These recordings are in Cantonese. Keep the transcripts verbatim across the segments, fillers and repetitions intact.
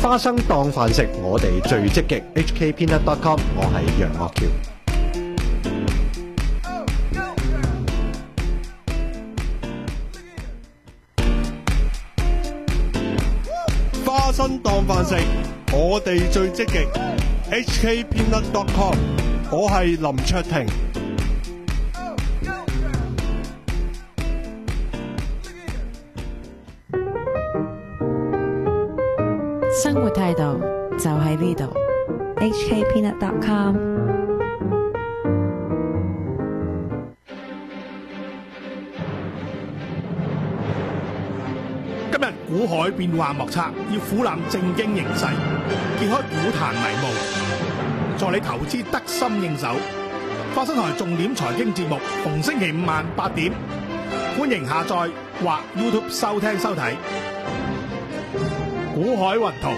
花生當飯食，我哋最積極。H K Peanut dot com， 我係楊岳橋。 花生當飯食，我哋最積極。H K Peanut dot com， 我係林卓廷。 生活態度就喺呢度。 H K Peanut dot com。 今日股海變幻莫測，要俯瞰正經形勢，揭開股壇迷霧，助你投資得心應手。花生台重點財經節目，逢星期五晚八點，歡迎下載或 YouTube 收聽收睇。股海雲圖。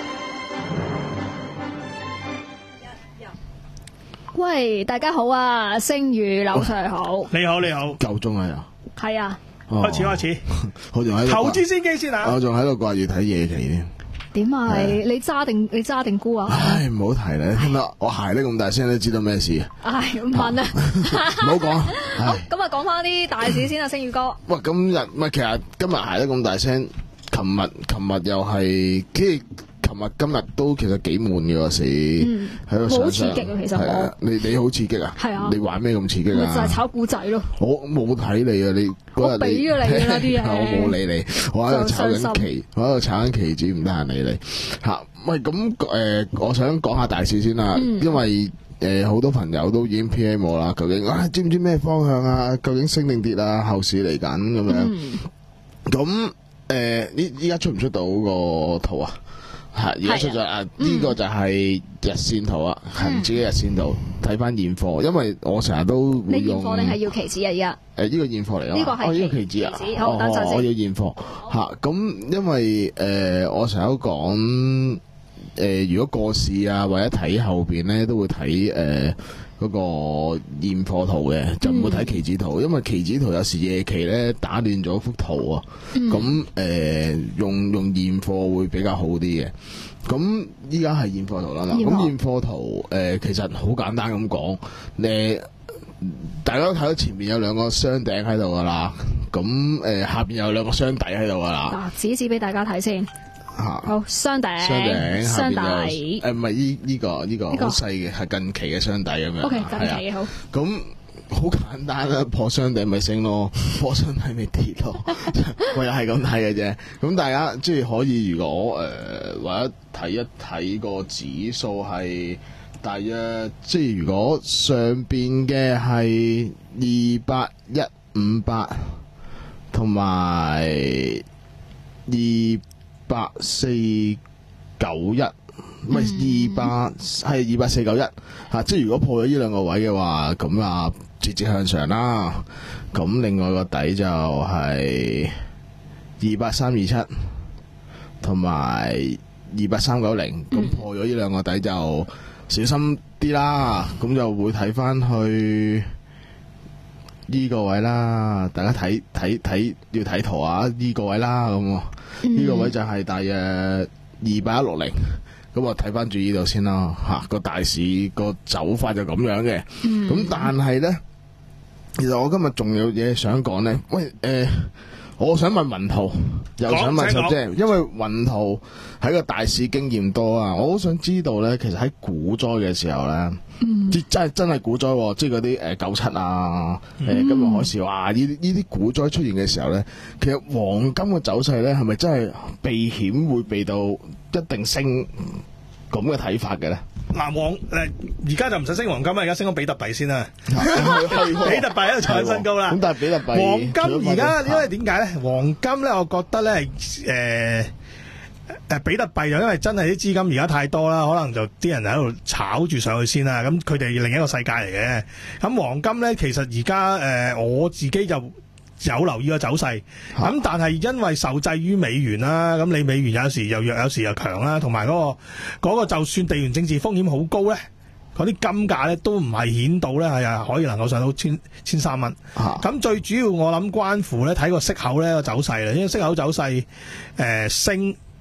喂，大家好啊，星宇劉 Sir 好。 你好，你好。 夠鐘啊又。 係啊。 開始開始。 我仲喺度。 投資先機先啊。 我仲喺度掛住睇夜期添。 點啊？你你揸定你揸定沽啊？ 唉，唔好提啦，聽到我鞋咧咁大聲，都知道咩事啊？ 唉，唔問啊。 唔好講。 好，咁啊，講翻啲大市先啊，星宇哥。 喂，今日唔係，其實今日鞋得咁大聲，琴日琴日又係即係。琴日今日都其實幾悶嘅個市，喺度上上。 好刺激啊！其實我你你好刺激啊！ 係啊！ 你玩咩咁刺激啊？ 就係炒股仔咯。 我冇睇你啊！你我俾咗你啦啲嘢。 我冇理你，我喺度炒緊期，我喺度炒緊期指，唔得閒理你嚇。喂，咁誒，我想講下大市先啦，因為誒好多朋友都已經 P M 我啦，究竟啊知唔知咩方向啊？究竟升定跌啊？後市嚟緊咁樣。咁誒，呢依家出唔出到個圖啊？係而家出咗啊！呢個就係日線圖啊，恒指嘅日線圖，睇翻現貨，因為我成日都會用。 你現貨定係要期指啊？而家誒呢個現貨嚟啊！ 呢個係呢個期指啊！ 好，等陣先。 我要現貨嚇，咁因為誒我成日都講誒，如果過市啊或者睇後邊咧，都會睇誒嗰個現貨圖嘅，就唔會睇期指圖，因為期指圖有時夜期咧打亂咗幅圖啊。咁誒用用現貨會比較好啲嘅。咁依家係現貨圖啦嘛。咁現貨圖誒其實好簡單咁講，誒大家都睇到前面有兩個雙頂喺度噶啦。咁誒下邊有兩個雙底喺度噶啦。 嗱，指指俾大家睇先。好，雙頂， 雙頂， 雙底， 誒唔係依依個依個好細嘅，係近期嘅雙底咁樣。 O K，近期嘅好。 咁好簡單啦，破雙頂咪升咯，破雙底咪跌咯。我又係咁睇嘅啫。咁大家即係可以，如果誒或者睇一睇個指數係大約，即係如果上邊嘅係二八一五八，同埋二八四九一，唔係二八係二八四九一嚇，即係如果破咗呢兩個位嘅話，咁啊節節向上啦。咁另外個底就係二八三二七，同埋二八三九零。咁破咗呢兩個底就小心啲啦。咁就會睇翻去呢個位啦。大家睇睇睇要睇圖啊！呢個位啦咁。呢、嗯、個位就係大約二八一六零，咁我睇翻住呢度先啦嚇。個大市個走法就咁樣嘅，咁、嗯、但係咧，其實我今日仲有嘢想講咧。喂，誒、呃，我想問雲圖，又想問十姐，因為雲圖喺個大市經驗多啊，我好想知道咧，其實喺股災嘅時候咧。嗯、真係真係股災，即係嗰啲誒九七啊，誒、呃、金融海嘯啊，呢啲呢啲股災出現嘅時候咧，其實黃金嘅走勢咧係咪真係避險會避到一定升咁嘅睇法嘅咧？ 嗱，黃誒而家就唔使升黃金啦，而家升個比特幣先啦。比特幣喺度創新高啦。 咁但係比特幣黃金而家因為點解咧？黃金咧，我覺得咧係誒。誒比特幣就因為真係啲資金而家太多啦，可能就啲人喺度炒住上去先啦。咁佢哋另一個世界嚟嘅。咁黃金咧，其實而家誒我自己就有留意個走勢。咁但係因為受制於美元啦，咁你美元有時又弱，有時又強啦，同埋嗰個嗰個就算地緣政治風險好高咧，嗰啲金價咧都唔係顯到咧係啊可以能夠上到千千三蚊。咁最主要我諗關乎咧睇個息口咧個走勢啦，因為息口走勢誒、呃、升。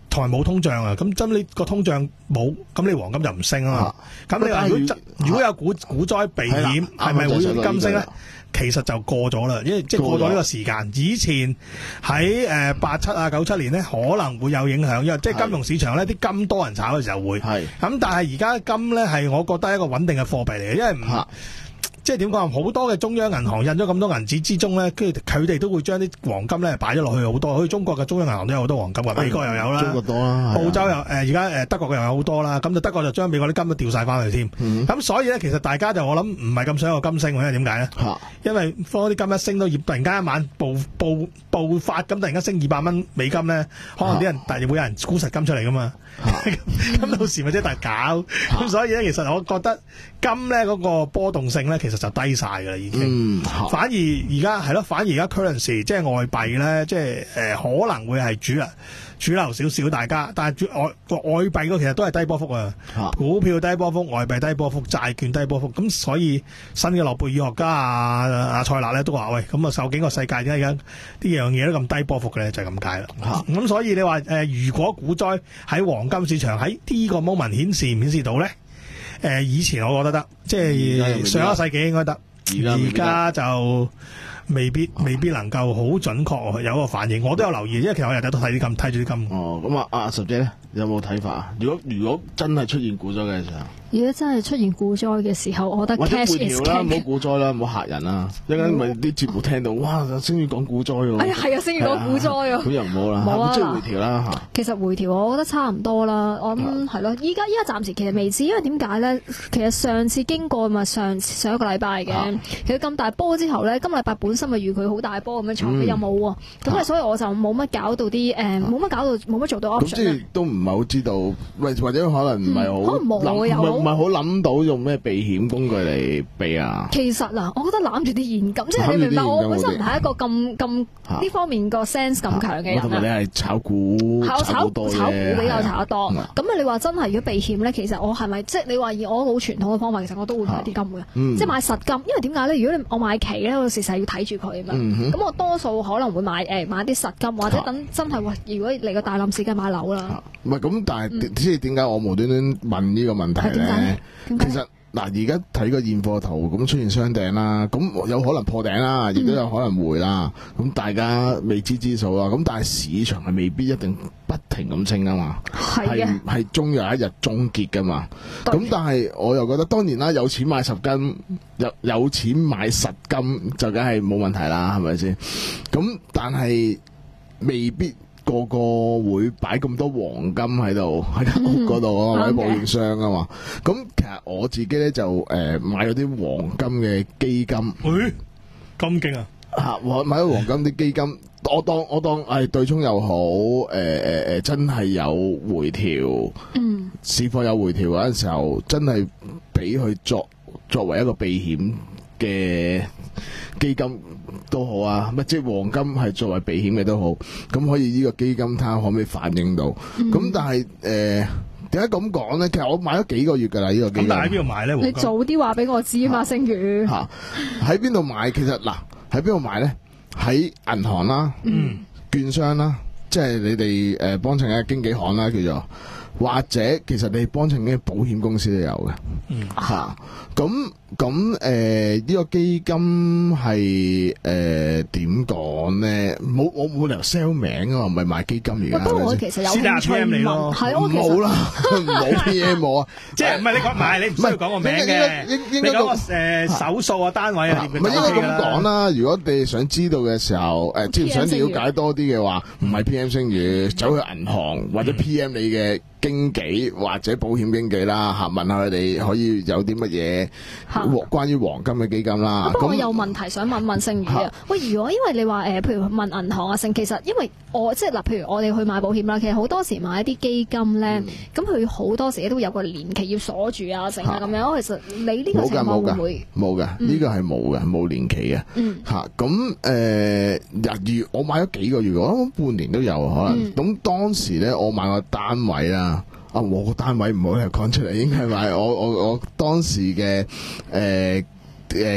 同埋冇通脹啊，咁真你個通脹冇，咁你黃金就唔升啊嘛。咁你話如果如果有股股災避險，係咪會金升咧？其實就過咗啦，因為即係過咗呢個時間。以前喺誒八七啊九七年咧，可能會有影響，因為即係金融市場咧，啲金多人炒嘅時候會。係咁，但係而家金咧係我覺得係一個穩定嘅貨幣嚟嘅，因為唔。即係點講？好多嘅中央銀行印咗咁多銀紙之中咧，跟住佢哋都會將啲黃金咧擺咗落去好多。好似中國嘅中央銀行都有好多黃金㗎，美國又有啦，中國多啦，澳洲又誒而家誒德國嘅又有好多啦。咁就德國就將美國啲金都調晒翻去添。咁、嗯、所以咧，其實大家就我諗唔係咁想有金升，因為點解咧？因為放啲金一升到突然間一晚暴暴暴發咁，突然間升二百蚊美金咧，可能啲人突然會有人沽實金出嚟㗎嘛。咁到時咪即係大搞。咁所以咧，其實我覺得金咧嗰個波動性咧，其實就低晒㗎啦，已經。嗯、反而而家係咯，反而而家 currency 即係外幣咧，即係誒、呃、可能會係主流主流少少，大家。但係外外幣嗰其實都係低波幅啊，股票低波幅，外幣低波幅，債券低波幅。咁所以新嘅諾貝爾學家啊阿塞納咧都話：喂，咁啊究竟個世界點解而家啲樣嘢都咁低波幅嘅咧？就係咁解啦。咁、啊、所以你話誒、呃，如果股災喺黃金市場喺呢個 moment 顯示唔顯示到咧？誒、呃，以前我覺得得，即係上一個世紀應該得，而家就未必未必能夠好準確有個反應。我都有留意，因為其實我日日都睇啲金，睇住啲金。哦，咁啊，阿十姐咧有冇睇法啊？如果如果真係出現股災嘅時候？ 如果真係出現股災嘅時候，我覺得 cash is king。 唔好股災啦，唔好嚇人啦。一陣間咪啲節目聽到，哇！星宇講股災喎。 哎呀，係啊，星宇講股災啊。 咁又唔好啦，冇啊。即係回調啦嚇。 其實回調我覺得差唔多啦。我諗係咯，依家依家暫時其實未知，因為點解咧？其實上次經過咪上上一個禮拜嘅，其實咁大波之後咧，今禮拜本身咪預佢好大波咁樣長嘅，又冇喎。咁啊，所以我就冇乜搞到啲誒，冇乜搞到冇乜做到 option。咁即係都唔係好知道，或或者可能唔係好諗，唔係好諗到。用咩避險工具嚟避啊？ 其實嗱，我覺得攬住啲現金，即係你明白，我本身唔係一個咁咁呢方面個 sense 咁強嘅人啊。 同埋你係炒股， 炒炒股炒股比較炒得多。咁啊，你話真係如果避險咧，其實我係咪即係你話以我好傳統嘅方法，其實我都會買啲金嘅，即係買實金。因為點解咧？如果你我買期咧，我時時要睇住佢啊嘛。咁我多數可能會買誒買啲實金，或者等真係喂，如果嚟個大冧市，梗係買樓啦。唔係咁，但係即係點解我無端端問呢個問題咧？其實嗱，而家睇個現貨圖咁出現雙頂啦，咁有可能破頂啦，亦都有可能回啦。咁、嗯、大家未知之數啦。咁但係市場係未必一定不停咁升啊嘛，係係係終有一日終結噶嘛。咁但係我又覺得，當然啦，有錢買十金，有有錢買實金就梗係冇問題啦，係咪先？咁但係未必。個個會擺咁多黃金喺度喺間屋嗰度啊，或者保險箱啊嘛。咁其實我自己咧就誒、呃、買咗啲黃金嘅基金。誒咁勁啊！嚇，我買咗黃金啲基金，我當我當係對沖又好，誒誒誒，真係有回調。嗯，市況有回調嗰陣時候，真係俾佢作作為一個避險嘅基金都好啊，乜即係黃金係作為避險嘅都好，咁可以呢個基金睇下可唔可以反映到？咁、嗯、但係誒點解咁講咧？其實我買咗幾個月㗎啦，呢、呢個基金。咁喺邊度買咧？ 你早啲話俾我知啊嘛，星宇。嚇喺邊度買？其實嗱喺邊度買咧？喺銀行啦，嗯，券商啦，即係你哋誒幫襯嘅經紀行啦，叫做。或者其實你幫襯嘅保險公司都有嘅，嗯嚇，咁咁誒呢個基金係誒點講咧？冇我冇理由 sell 名啊嘛，唔係賣基金而家。不過我其實有興趣問，係我冇啦，冇 P M 冇啊，即係唔係你講買你唔需要講個名嘅，你講個誒手數啊單位啊，唔係應該咁講啦。如果你想知道嘅時候，誒即係想了解多啲嘅話，唔係 P M 星宇，走去銀行或者 P M 你嘅經紀或者保險經紀啦嚇，問下佢哋可以有啲乜嘢關於黃金嘅基金啦。不過我有問題想問問星宇啊。喂，如果因為你話誒、呃，譬如問銀行啊，成其實因為我即係嗱，譬如我哋去買保險啦，其實好多時買一啲基金咧，咁佢好多時都會有個年期要鎖住啊，成啊咁樣。其實你呢個情況會唔會冇嘅？呢個係冇嘅，冇年期嘅。嗯，嚇咁誒，日月我買咗幾個月，我諗半年都有可能。咁、嗯、當時咧，我買個單位啦。啊！我個單位唔好係講出嚟，應該係買我我我當時嘅誒誒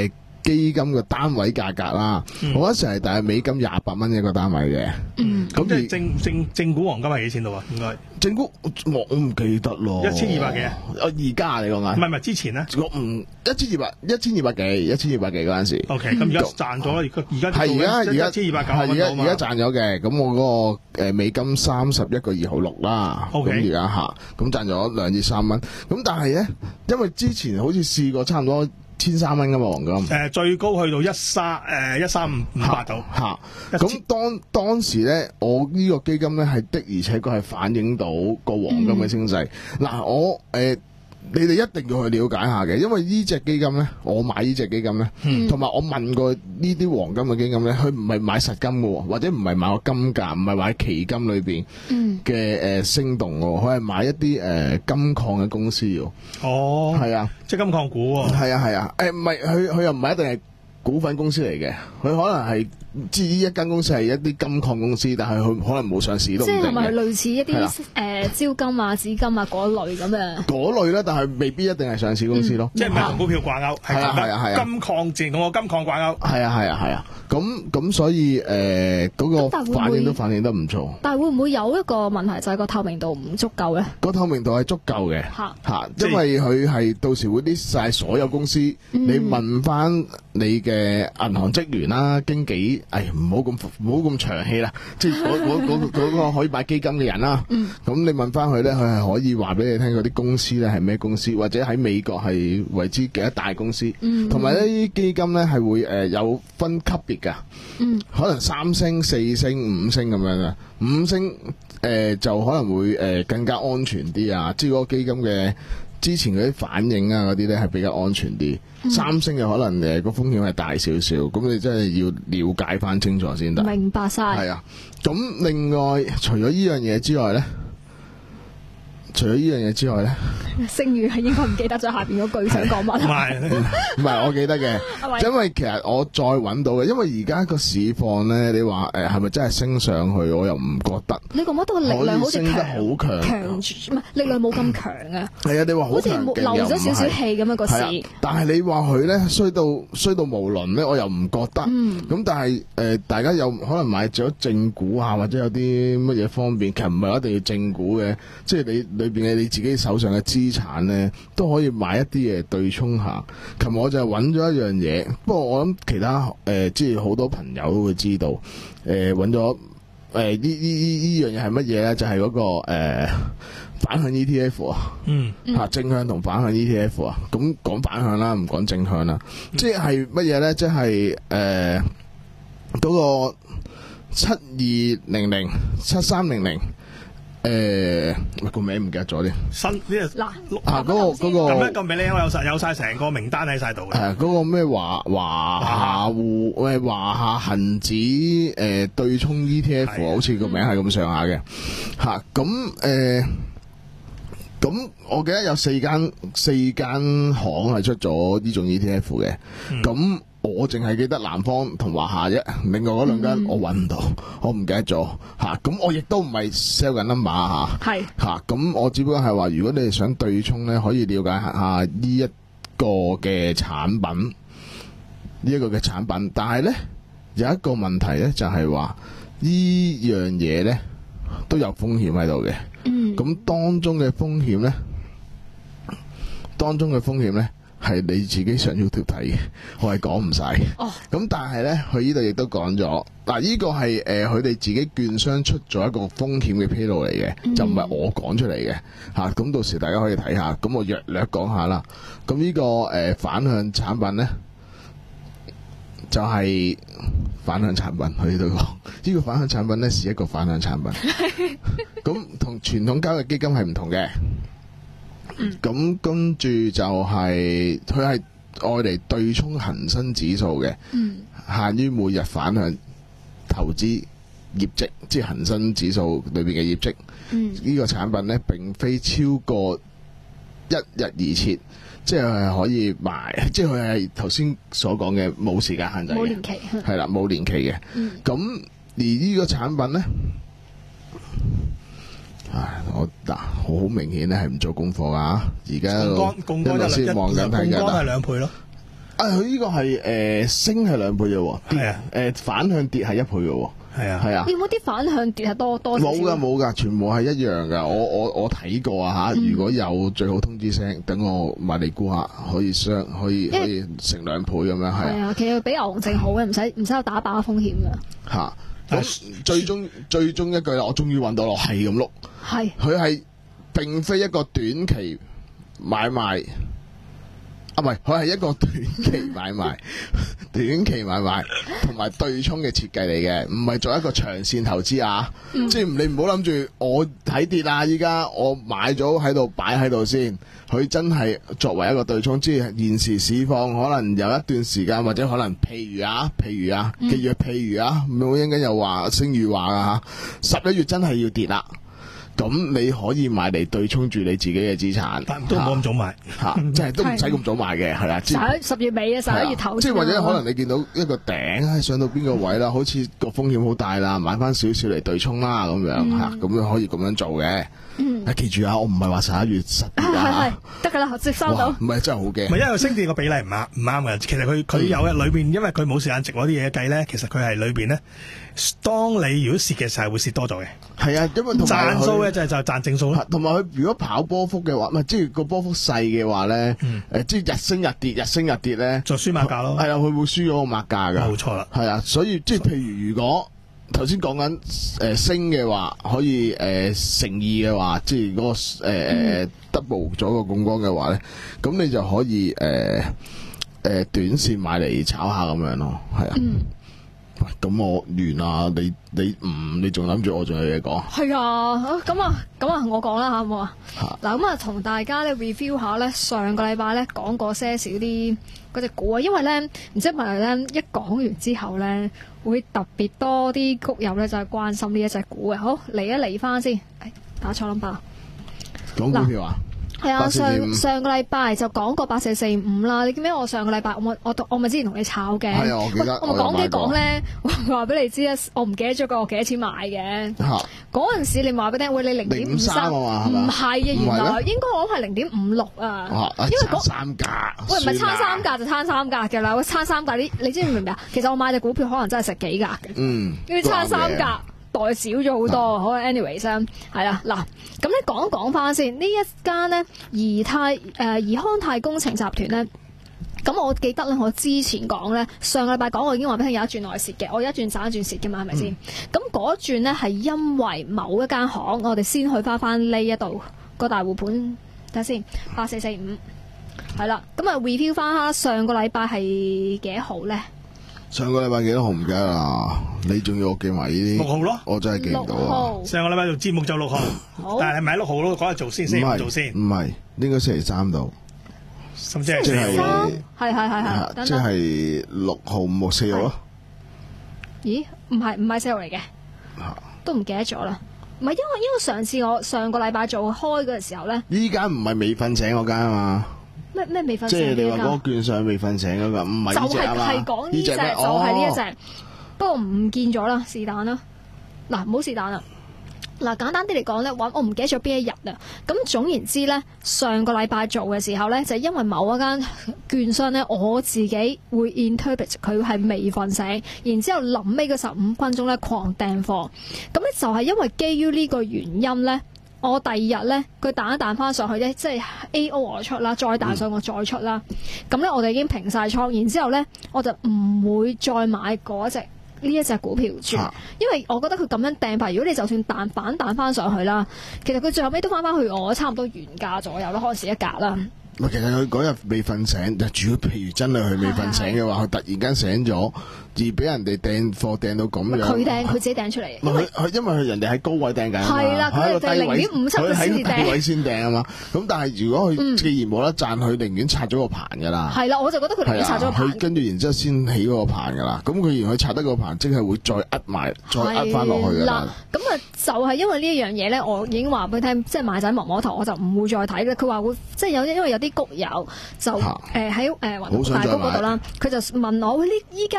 基金嘅單位價格啦。 嗯、 我嗰時係大約美金廿八蚊一個單位嘅。 嗯， 咁即係正正正股黃金係幾錢度啊？應該正股我我唔記得咯， 一千二百幾啊？ 而家你講緊？ 唔係唔係之前咧？ 我唔一千二百一千二百幾一千二百幾嗰陣時。 O K，咁而家賺咗啦，而家而家係而家而家一千二百九係而家蚊到嘛而家賺咗嘅。咁我嗰個誒美金三十一個二毫六啦。 O K， 咁而家下咁賺咗兩至三蚊。咁但係咧，因為之前好似試過差唔多千三蚊噶嘛黃金。誒、 呃、最高去到一三誒一三五五八度。 嚇！咁當當時咧，我呢個基金咧係的，而且確係反映到個黃金嘅升勢。嗱、嗯，我誒。呃你哋一定要去了解下嘅，因為呢隻基金咧，我買呢隻基金咧，同埋、嗯、我問過呢啲黃金嘅基金咧，佢唔係買實金嘅，或者唔係買個金價，唔係買期金裏邊嘅誒升動嘅，佢係買一啲誒、呃、金礦嘅公司喎。哦，係啊， 即係金礦股喎。係啊係啊，誒唔係佢佢又唔係一定係股份公司嚟嘅，佢可能係。至於一間公司係一啲金礦公司，但係佢可能冇上市都唔定嘅。 即係咪類似一啲誒招金啊、紫金啊嗰類咁樣？嗰類咧，但係未必一定係上市公司咯。 嗯、即係唔係同股票掛鈎？係啊係啊係啊！金礦自然同個金礦掛鈎。係啊係啊係啊！咁咁所以誒嗰、呃嗰個反應都反應得唔錯。 但係會唔會有一個問題就係個透明度唔足夠咧？ 個透明度係足夠嘅嚇嚇，因為佢係到時會 list 晒所有公司，嗯、你問翻你嘅銀行職員啦、經紀。哎，唔好咁唔好咁長氣啦，即係嗰嗰嗰嗰個可以買基金嘅人啦。咁、嗯、你問翻佢咧，佢係可以話俾你聽嗰啲公司咧係咩公司，或者喺美國係為之幾多大公司。同埋呢啲基金咧係會誒、呃、有分級別㗎，嗯、可能三星、四星、五星咁樣嘅。五星誒、呃、就可能會誒、呃、更加安全啲啊，即係嗰個基金嘅。之前嗰啲反應啊，嗰啲咧係比較安全啲。嗯、三星嘅可能誒個風險係大少少，咁你真係要了解翻清楚先得。 明白晒。 係啊，咁另外除咗依樣嘢之外咧。除咗呢樣嘢之外咧， 聲譽係應該唔記得咗下邊嗰句想講乜？ 唔係唔係，我記得嘅，因為其實我再揾到嘅，因為而家個市況咧，你話誒係咪真係升上去？我又唔覺得。 你覺唔覺得個力量好似升得好強， 強唔係力量冇咁強啊？ 係啊，你話好似漏咗少少氣咁樣個市。 但係你話佢咧衰到衰到無倫咧，我又唔覺得。咁、嗯、但係誒、呃，大家有可能買咗正股啊，或者有啲乜嘢方便，其實唔係一定要正股嘅，即係你。裏邊嘅你自己手上嘅資產咧，都可以買一啲嘢對沖下。琴日我就揾咗一樣嘢，不過我諗其他誒、呃，即係好多朋友都會知道。誒揾咗誒呢呢呢呢樣嘢係乜嘢咧？就係、是、嗰、那個誒、呃、反向 E T F 啊，嗯嚇正向同反向 E T F 啊。咁講反向啦，唔講正向啦。嗯、即係乜嘢咧？即係誒嗰個七二零零七三零零。誒，個名唔記得咗啲新呢個嗱啊，嗰個嗰個咁咧個名咧，我有晒有晒成個名單喺晒度嘅。 係嗰個咩華華夏滬喂華夏恒指誒對沖 E T F，好似個名係咁上下嘅吓。咁誒，咁我記得有四間四間行係出咗呢種 E T F 嘅。咁我淨係記得南方同華夏啫，另外嗰兩間我揾唔到，嗯、我唔記得咗嚇。咁、啊、我亦都唔係 sell 緊 number 嚇，係嚇。咁我只不過係話，如果你係想對沖咧，可以了解下呢一個嘅產品，呢、這、一個嘅產品。但係咧有一個問題咧，就係話呢樣嘢咧都有風險喺度嘅。嗯，咁當中嘅風險咧，當中嘅風險咧。係你自己上 YouTube 睇嘅，我係講唔晒。哦，咁但係咧，佢呢度亦都講咗，嗱，呢個係誒佢哋自己券商出咗一個風險嘅披露嚟嘅，嗯、就唔係我講出嚟嘅嚇。咁、啊、到時大家可以睇下，咁我略略講下啦。咁呢、這個誒、呃、反向產品咧，就係、是、反向產品。佢呢度講，呢、這個反向產品咧是一個反向產品。咁同傳統交易基金係唔同嘅。咁、嗯、跟住就係佢係愛嚟對沖恒生指數嘅，嗯、限於每日反向投資業績，即係恒生指數裏邊嘅業績。呢、嗯、個產品呢，並非超過一日而設，即係可以賣，即係佢係頭先所講嘅冇時間限制嘅，冇年期，係啦，冇年期嘅。咁、嗯、而呢個產品呢。唉，我嗱好明顯咧係唔做功課啊！而家槓桿槓桿先望緊睇緊， 槓桿係兩倍咯。 啊，佢呢個係誒升係兩倍嘅喎， 係啊， 誒反向跌係一倍嘅喎。 係啊， 係啊， 有冇啲反向跌係多多少少？ 冇噶冇噶，全部係一樣噶。我我我睇過啊吓，如果有最好通知聲，等我買嚟估下，可以雙可以可以成兩倍咁樣係。 係啊，其實比牛熊證好嘅，唔使唔使有打靶風險噶。 吓，咁最終最終一句啦，我終於揾到咯，係咁碌。 係， 佢係並非一個短期買賣。啊，唔係，佢係一個短期買賣，短期買賣同埋對沖嘅設計嚟嘅，唔係做一個長線投資啊！嗯、即係你唔好諗住我睇跌啦，依家我買咗喺度擺喺度先，佢真係作為一個對沖，即係現時市況可能有一段時間，或者可能譬如啊，譬如啊，記住譬如啊，冇應該又話聲譽話啊嚇，十一月真係要跌啦。咁你可以買嚟對沖住你自己嘅資產， 但都冇咁早買嚇，即係都唔使咁早買嘅，係啦。 十一十月尾啊，十一月頭。 即係或者可能你見到一個頂上到邊個位啦，好似個風險好大啦，買翻少少嚟對沖啦咁樣嚇，咁樣可以咁樣做嘅。嗯，記住啊，我唔係話十一月十月啊， 得㗎啦，接收到。 唔係真係好驚。 唔係因為升跌個比例唔啱唔啱嘅，其實佢佢有嘅裏邊，因為佢冇時間值嗰啲嘢計咧，其實佢係裏邊咧，當你如果蝕嘅時候係會蝕多咗嘅。 係啊，因為賺數咧就係就賺正數啦。 同埋佢如果跑波幅嘅話，唔係即係個波幅細嘅話咧，誒即係日升日跌，日升日跌咧， 就輸馬價咯。 係啊，佢會輸咗個馬價㗎。 冇錯啦。係啊，所以即係譬如如果頭先講緊誒升嘅話，可以誒、呃、乘二嘅話，即係嗰、那個誒誒、呃、double 咗個槓桿嘅話咧，咁你就可以誒誒、呃呃、短線買嚟炒下咁樣咯，係啊。嗯咁我完啦，你你唔你仲諗住我仲有嘢講？係啊，咁啊咁啊，我講啦吓，好冇啊？嗱，咁啊，同大家咧 review 下咧，上個禮拜咧講過些少啲嗰隻股啊，因為咧唔知係咪咧一講完之後咧，會特別多啲谷友咧就係關心呢一隻股嘅。好，嚟一嚟翻先，打錯 number。 講股票啊？ 係啊，上上個禮拜就講過八四四五啦。你記唔記得我上個禮拜我我我咪之前同你炒嘅？ 係啊，我記得。 我咪講幾講咧，我話俾你知啊，我唔記得咗個我幾多錢買嘅。嗰陣時你話俾你聽，喂，你零點五三，唔係啊，原來應該我係零點五六啊。因為嗰三格。 喂，唔係差三格就差三格嘅啦。喂，差三格，你你知唔明唔明啊？其實我買隻股票可能真係食幾格嘅。 嗯。 因為差三格。代少咗好多，好 anyways 係啦，嗱，咁咧講一講翻先，呢一間咧宜泰誒宜康泰工程集團咧，咁我記得咧，我之前講咧，上個禮拜講我已經話俾你聽有一轉內蝕嘅，我有一轉賺一轉蝕嘅嘛，係咪先？咁嗰、嗯、轉咧係因為某一間行，我哋先去翻翻呢一度個大戶盤，睇下先，八四四五，係啦，咁啊 review 翻下上個禮拜係幾多號咧？ 上個禮拜幾多號唔記得啦，你仲要我記埋呢啲？ 六號咯， 我真係記唔到啊！ 上個禮拜做節目就六號，但係係咪六號咯？嗰日做先，先唔做先？ 唔係，應該星期三到。 甚至係星期三，係係係係， 即係六號、五號、四號咯。 咦？唔係唔係四號嚟嘅，都唔記得咗啦。唔係因為因為上次我上個禮拜做開嘅時候咧， 依間唔係未瞓醒嗰間啊嘛。 咩咩未瞓醒？ 即係你話嗰個券商未瞓醒嗰個，唔係呢隻啊嘛？ 就係係講呢隻，就係呢一隻。不過唔見咗啦，是但啦。嗱，唔好是但啦。嗱，簡單啲嚟講咧，話我唔記得咗邊一日啊。咁總言之咧，上個禮拜做嘅時候咧，就係因為某一間券商咧，我自己會 interpret 佢係未瞓醒，然之後臨尾嗰十五分鐘咧狂掟貨。咁咧就係因為基於呢個原因咧。我第二日咧，佢彈一彈翻上去咧，即係 A O 我出啦，再彈上我再出啦。咁咧、嗯，我哋已經平晒倉，然之後咧，我就唔會再買嗰隻呢一隻股票住，啊、因為我覺得佢咁樣掟法，如果你就算彈反彈翻上去啦，其實佢最後尾都翻翻去我差唔多原價左右啦，開始一格啦。 其實佢嗰日未瞓醒，就主要譬如真係佢未瞓醒嘅話，佢突然間醒咗，而俾人哋掟貨掟到咁樣， 佢掟佢自己掟出嚟。 因為佢因為佢人哋喺高位掟緊啊嘛， 係啦，佢係零點五七佢喺低位先掟啊嘛。咁但係如果佢既然冇得賺，佢寧願拆咗個盤噶啦。 係啦，我就覺得佢寧願拆咗個盤。 佢跟住然之後先起嗰個盤噶啦。咁佢然佢拆得個盤，即係會再壓埋，再壓翻落去噶啦。 咁啊，就係因為呢一樣嘢咧，我已經話俾佢聽，即係買仔磨磨頭，我就唔會再睇嘅。佢話會即係有因為有啲谷友。就誒喺誒雲大谷嗰度啦，佢就問我：喂，呢依家誒花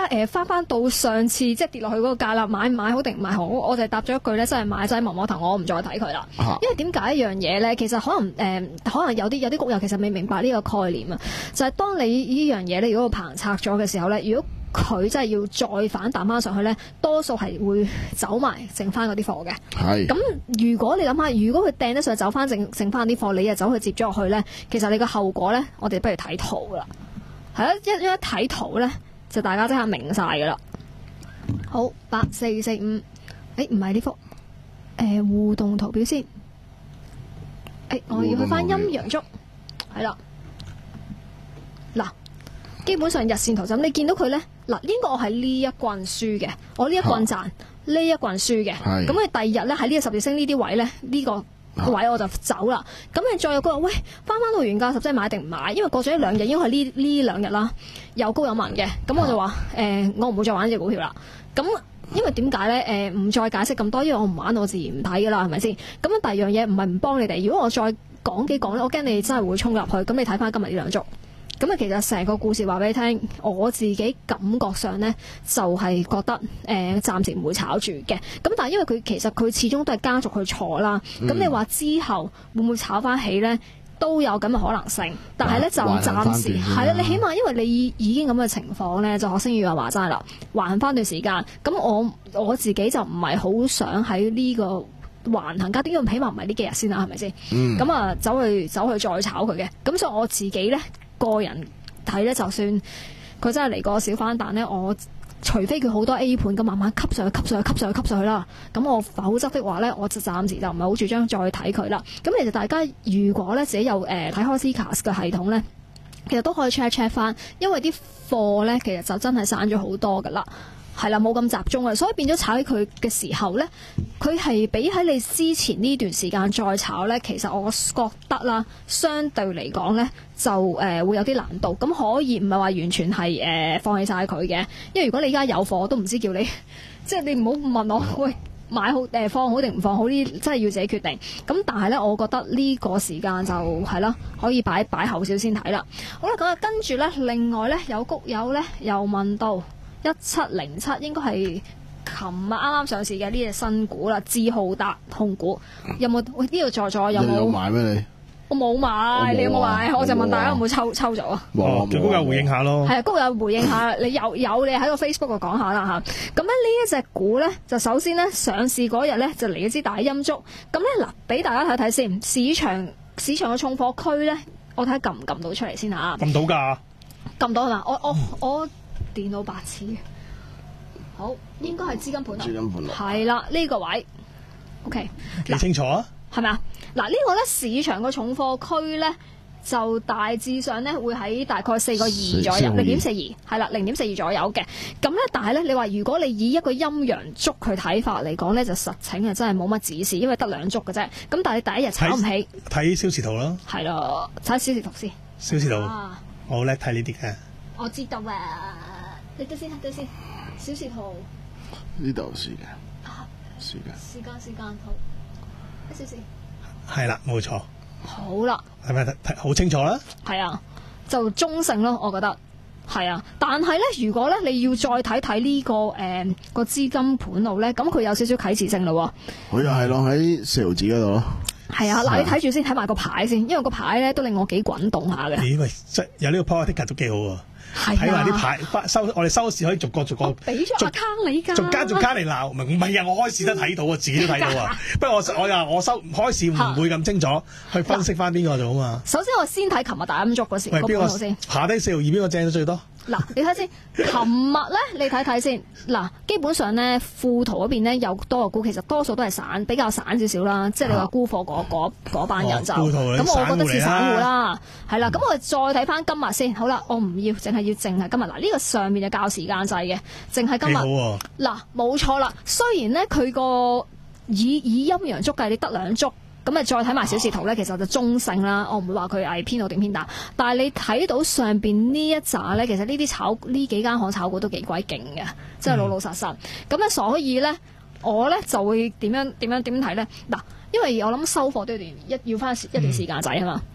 翻翻到上次即係跌落去嗰個價啦，買唔買好定唔買好？我就係答咗一句咧，真係買仔摸摸頭，我唔再睇佢啦。 啊、 因為點解一樣嘢咧？其實可能誒、呃，可能有啲有啲股友其實未明白呢個概念啊。就係、是、當你呢樣嘢咧，如果個棚拆咗嘅時候咧，如果佢真係要再反彈翻上去咧，多數係會走埋剩翻嗰啲貨嘅。 係。 咁如果你諗下，如果佢掟得上走翻剩剩翻啲貨，你又走去接咗落去咧，其實你個後果咧，我哋不如睇圖啦。係啦，一一睇圖咧，就大家即刻明晒噶啦。好，八四四五，誒唔係呢幅，誒、呃、互動圖表先。誒、欸，我要去翻陰陽燭，係啦。嗱，基本上日線圖就咁，你見到佢咧，嗱呢個我係呢一棍輸嘅，我呢一棍賺，呢一棍輸嘅。咁佢第二日咧喺呢個十字星呢啲位咧，呢、這個。位我就走啦，咁你再有個喂翻翻到原價十，即係買定唔買？因為過咗一兩日，應該係呢呢兩日啦，有高有慢嘅，咁我就話誒、呃，我唔會再玩呢隻股票啦。咁因為點解咧？誒、呃，唔再解釋咁多，因為我唔玩，我自然唔睇噶啦，係咪先？咁樣第二樣嘢唔係唔幫你哋，如果我再講幾講咧，我驚你真係會衝入去。咁你睇翻今日呢兩足。咁啊，其實成個故事話俾你聽，我自己感覺上呢，就係、是、覺得誒、呃、暫時唔會炒住嘅。咁但係因為佢其實佢始終都係家族去坐啦。咁、嗯、你話之後會唔會炒翻起呢？都有咁嘅可能性。但係呢，就暫時係啦。你起碼因為你已經咁嘅情況呢，就學星宇話話齋啦，還翻段時間。咁我我自己就唔係好想喺呢、這個橫行家，點解起碼唔係呢幾日先啦？係咪先？咁啊、嗯，走去走去再炒佢嘅。咁所以我自己呢。個人睇咧，就算佢真係嚟個小反彈咧，我除非佢好多 A 盤咁慢慢吸上去、吸上去、吸上去、吸上去啦，咁我否則的話咧，我就暫時就唔係好主張再睇佢啦。咁其實大家如果咧自己有誒睇開 CCASS 嘅系統咧，其實都可以 check check 翻，因為啲貨咧其實就真係散咗好多噶啦。係啦，冇咁集中啊，所以變咗炒起佢嘅時候呢，佢係比喺你之前呢段時間再炒呢，其實我覺得啦，相對嚟講呢，就誒、呃、會有啲難度。咁可以唔係話完全係誒、呃、放棄晒佢嘅，因為如果你而家有貨，我都唔知叫你，即係你唔好問我，喂買好誒、呃、放好定唔放好呢？真係要自己決定。咁但係呢，我覺得呢個時間就係啦，可以擺擺後少先睇啦。好啦，咁啊跟住呢，另外呢，有谷友呢，又問到。一七零七應該係琴日啱啱上市嘅呢隻新股啦，智浩達控股有冇？喂，呢度在座有冇？ 有買咩你？ 我冇買，你有冇買？我就問大家有冇抽抽咗啊？ 哇！叫谷友回應下咯。係啊， 谷友回應下，你有有你喺個 Facebook 度講下啦嚇。咁咧呢一隻股咧，就首先咧上市嗰日咧就嚟一支大陰燭。咁咧嗱，俾大家睇睇先，市場市場嘅重貨區咧，我睇下撳唔撳到出嚟先嚇。 撳到㗎？撳到係嘛？我我我。電腦白痴，好應該係資金盤， 資金盤係啦呢個位 ，OK， 幾清楚啊？ 係咪啊？嗱、這個、呢個咧市場嘅重貨區咧，就大致上咧會喺大概四個二左右，零點四二係啦，零點四二左右嘅。咁咧，但係咧，你話如果你以一個陰陽燭去睇法嚟講咧，就實情啊真係冇乜指示，因為得兩燭嘅啫。咁但係你第一日炒唔起， 睇小時圖啦， 係咯，睇小時圖先。 小時圖， 啊、 我好叻睇呢啲嘅。 我知道啊。你得先，得先，小時圖呢度時間，時間， 時間，時間好，一小時， 係啦，冇錯。 好啦， 係咪睇好清楚啦？ 係啊，就中性咯，我覺得係啊。但係咧，如果咧你要再睇睇呢個誒、呃、個資金盤路咧，咁佢有少少啟示性咯。 佢又係落喺四毫子嗰度咯。 係啊，嗱，你睇住先，睇埋個牌先，因為個牌咧都令我幾滾動下嘅。 咦喂，即有呢個 power ticker 都幾好喎。睇埋啲牌，收我哋收市可以逐個逐個俾咗 account 你㗎， 逐間逐間嚟鬧，唔係唔係啊！我開市都睇到啊，自己都睇到啊。不過我我又我收開市唔會咁清楚去分析翻邊個做啊嘛。 首先我先睇琴日大陰燭嗰時個盤路先， 下低四毫二邊個正得最多？ 嗱，你睇先，琴日咧，你睇睇先。嗱，基本上咧，富途嗰邊咧有多個股，其實多數都係散，比較散少少啦。即係你話沽貨嗰嗰嗰班人就，咁、哦、我覺得似散戶啦。係啦，咁我哋再睇翻今日先。好啦，我唔要，淨係要淨係今日。嗱，呢個上面就較時間制嘅，淨係今日。嗱，冇錯啦。雖然咧，佢個以以陰陽燭計，你得兩燭。咁啊，再睇埋小時圖咧，其實就中性啦。我唔會話佢係偏好定偏淡，但係你睇到上邊呢一紮咧，其實呢啲炒呢幾間行炒股都幾鬼勁嘅，即係老老實實。咁咧、嗯，所以咧，我咧就會點樣點樣點睇咧？嗱，因為我諗收貨都要段一要翻一段時間仔啊嘛。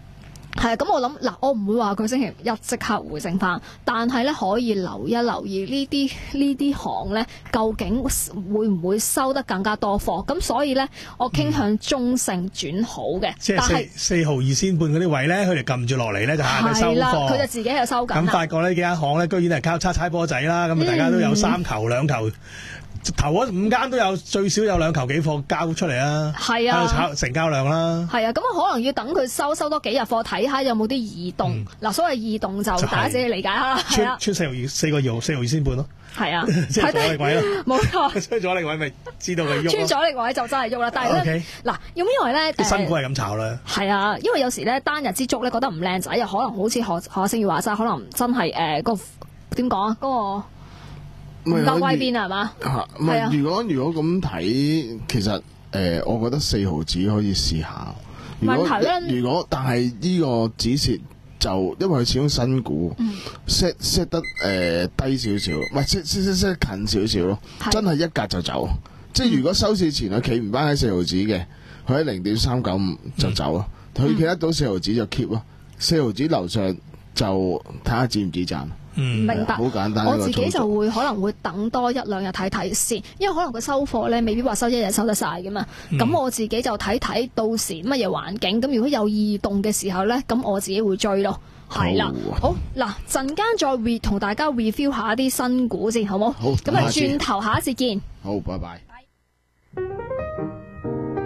係啊，咁我諗嗱，我唔會話佢星期一即刻回升翻，但係咧可以留一留意呢啲呢啲行咧，究竟會唔會收得更加多貨？咁所以咧，我傾向中性轉好嘅。 即但係四四毫二仙半嗰啲位咧，佢哋撳住落嚟咧就下低收係啦，佢就貨。 自己喺度收緊咁啦。 發覺呢幾間行咧，居然係靠叉踩波仔啦，咁啊大家都有三球兩球。頭嗰五間都有最少有兩球幾貨交出嚟啦， 係啊喺度炒成交量啦。 係啊，咁我可能要等佢收收多幾日貨，睇下有冇啲異動。嗱、所謂異動就就係大家自己理解下啦。係穿啊， 穿四毫二四個二四毫二仙半咯， 係啊， 即係阻力位咯。 冇錯。 所以阻力位咪知道佢喐穿咯。 咗力位就真係喐啦，但係咧 OK 嗱，因因為咧啲新股係咁炒啦。 係啊，因為有時咧單日之足咧覺得唔靚仔，又可能好似何何星宇話齋，可能真係誒個點講啊，嗰、個唔夠歸邊啊，係嘛？ 嚇，唔係啊係如果如果咁睇，其實誒、呃，我覺得四毫子可以試下。如果問題咧如果但係呢個止蝕就因為佢始終新股，set set 得誒、呃、低少少，唔係 set set set set 近少少咯， 係真係一格就走。即係如果收市前佢企唔翻喺四毫子嘅，佢喺零點三九五就走咯。佢企得到四毫子就 keep 咯，四毫子樓上就睇下止唔止賺。 嗯， 明白。 好簡單。 我自己就會可能會等多一兩日睇睇先，因為可能佢收貨咧未必話收一日收得晒噶嘛。咁、 嗯我自己就睇睇到時乜嘢環境。咁如果有異動嘅時候咧，咁我自己會追咯。係啦，好嗱，陣間再 re 同大家 review 下一啲新股先，好冇？ 好咁啊， 下次轉頭下一節見。 好，拜拜。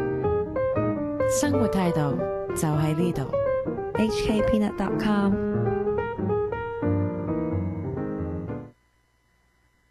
生活態度就喺呢度。 h k peanut dot com